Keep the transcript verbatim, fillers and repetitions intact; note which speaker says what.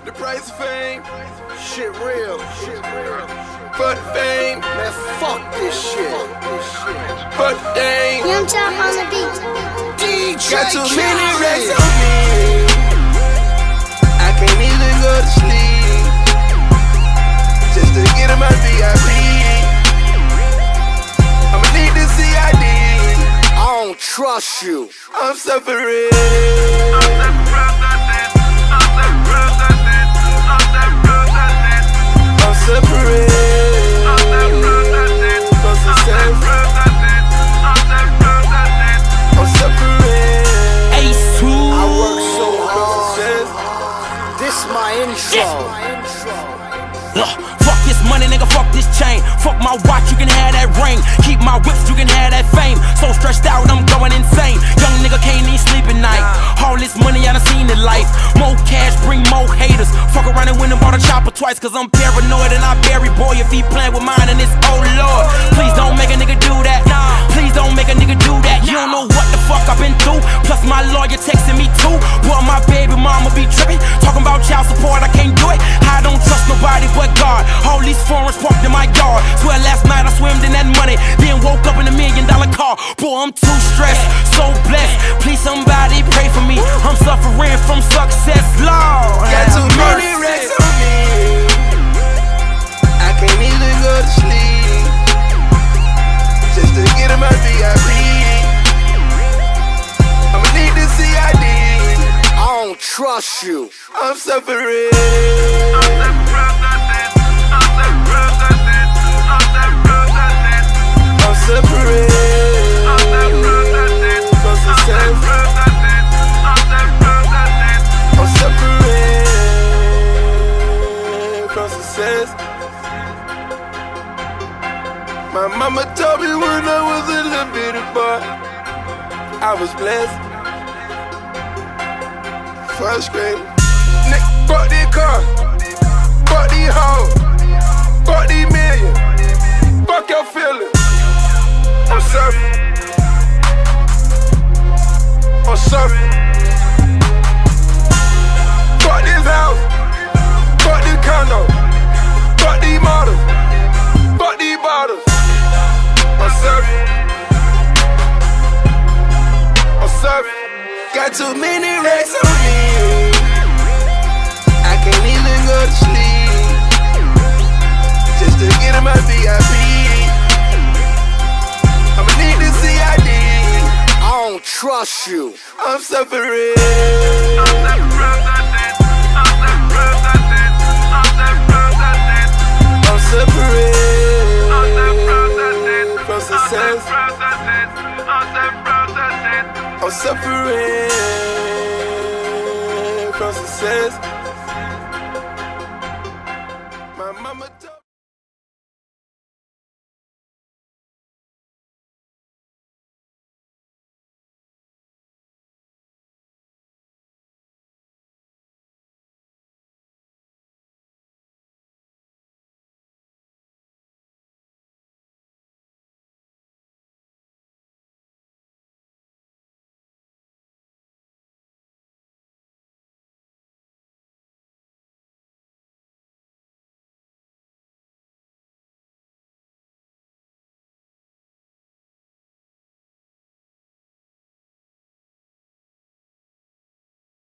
Speaker 1: The price of fame,
Speaker 2: Shit real, shit real.
Speaker 1: for the fame,
Speaker 2: Man, fuck this shit.
Speaker 1: for the dame.
Speaker 3: Young Chop on the beat.
Speaker 2: D J
Speaker 1: Got too many racks
Speaker 2: Khaled.
Speaker 1: on me. I can't even go to sleep just to get in my V I P. I'ma need the C I D.
Speaker 2: I don't trust you.
Speaker 1: I'm suffering. I'm suffering for success. I'm suffering
Speaker 4: Ace two.
Speaker 2: I work so
Speaker 1: for
Speaker 2: hard.
Speaker 1: success.
Speaker 2: This my intro.
Speaker 4: Ugh, fuck this money, nigga, fuck this chain. Fuck my watch, you can have that ring. Keep my whips, you can have that fame. So stressed out, I'm going insane. Young nigga can't even sleep at night. All this money, I done seen in life. More cash, bring more haters. Fuck around and win and bought a chopper twice. Cause I'm paranoid and I bury boy if he playin' with mine and it's oh lord. Please don't make a nigga do that. Please don't make a nigga do that. You don't know what the fuck I've been through. Plus my lawyer texting me too. Boy, my baby mama be trippin'. Talking about child support, I can't do it. I don't trust nobody but God. All these foreigns parked in my yard. Swear last night I swimmed in that money, then woke up in a million dollar car. Boy, I'm too stressed, so blessed. Please somebody pray for me. I'm suffering from success, Lord.
Speaker 1: Got too
Speaker 4: have
Speaker 1: many
Speaker 4: mercy.
Speaker 1: racks on me. I can't even go to sleep just to get in my V I P. I'ma need the C I D.
Speaker 2: I don't trust you.
Speaker 1: I'm suffering. I'm suffering for success. I'm suffering for success. My mama told me when I was a little bitty boy, I was blessed. First grade, Nick, bought this car, bought these hoes, bought these millions. Fuck your feelings. I'm surfing. I'm surfing. Bought this house, bought this condo, bought these models, bought these bottles. I'm surfing. I'm surfing. Got too many racks on me. I can't even go to sleep just to get in my V I P. I'ma need the C I D.
Speaker 2: I don't trust you.
Speaker 1: I'm suffering. I'm suffering for success. I'm suffering for success.